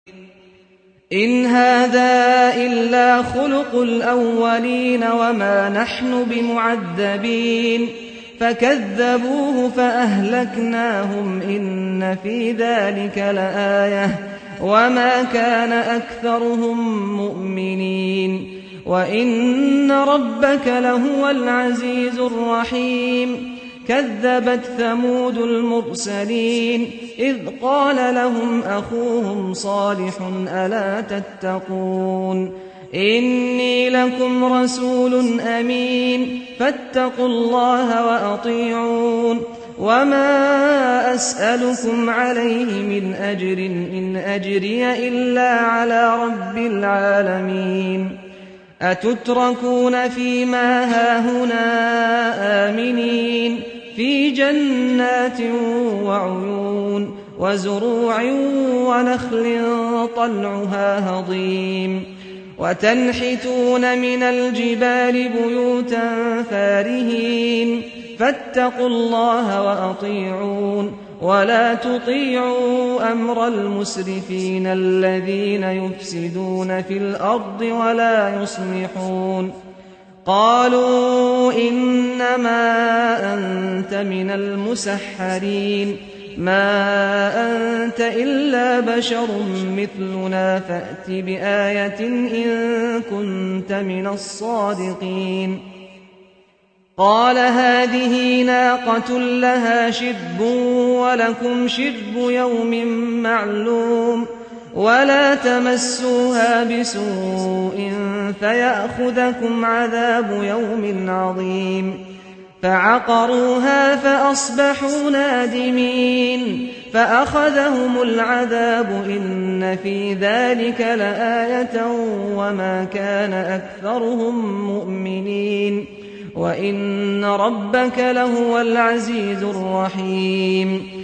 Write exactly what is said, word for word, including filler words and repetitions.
إِنْ هَٰذَا إِلَّا خُلُقُ الْأَوَّلِينَ وَمَا نَحْنُ بِمُعَذَّبِينَ فَكَذَّبُوهُ فَأَهْلَكْنَاهُمْ ۗ إِنَّ فِي ذَٰلِكَ لَآيَةً ۖ وَمَا كَانَ أَكْثَرُهُم مُّؤْمِنِينَ وَإِنَّ رَبَّكَ لَهُوَ الْعَزِيزُ الرَّحِيمُ كَذَّبَتْ ثَمُودُ الْمُرْسَلِينَ إِذْ قَالَ لَهُمْ أَخُوهُمْ صَالِحٌ أَلَا تَتَّقُونَ إِنِّي لَكُمْ رَسُولٌ أَمِينٌ فَاتَّقُوا اللَّهَ وَأَطِيعُونِ وَمَا أَسْأَلُكُمْ عَلَيْهِ مِنْ أَجْرٍ إِنْ أَجْرِيَ إِلَّا عَلَىٰ رَبِّ الْعَالَمِينَ أَتُتْرَكُونَ فِي مَا هَاهُنَا آمِنِينَ فِي جَنَّاتٍ وَعُيُونٍ وَزُرُوعٍ وَنَخْلٍ طَلْعُهَا هَضِيمٌ وَتَنْحِتُونَ مِنَ الْجِبَالِ بُيُوتًا فَارِهِينَ فَاتَّقُوا اللَّهَ وَأَطِيعُونِ وَلَا تُطِيعُوا أَمْرَ الْمُسْرِفِينَ الَّذِينَ يُفْسِدُونَ فِي الْأَرْضِ وَلَا يُصْلِحُونَ قَالُوا إِنَّمَا أَنتَ مِنَ الْمُسَحَّرِينَ مَا أَنتَ إِلَّا بَشَرٌ مِّثْلُنَا فَأْتِ بِآيَةٍ إِن كُنتَ مِنَ الصَّادِقِينَ قَالَ هَٰذِهِ نَاقَةٌ لَّهَا شِرْبٌ وَلَكُمْ شِرْبُ يَوْمٍ مَّعْلُومٍ وَلَا تَمَسُّوهَا بِسُوءٍ فَيَأْخُذَكُمْ عَذَابُ يَوْمٍ عَظِيمٍ فَعَقَرُوهَا فَأَصْبَحُوا نَادِمِينَ فَأَخَذَهُمُ الْعَذَابُ إِنَّ فِي ذَٰلِكَ لَآيَةً وَمَا كَانَ أَكْثَرُهُم مُّؤْمِنِينَ وَإِنَّ رَبَّكَ لَهُوَ الْعَزِيزُ الرَّحِيمُ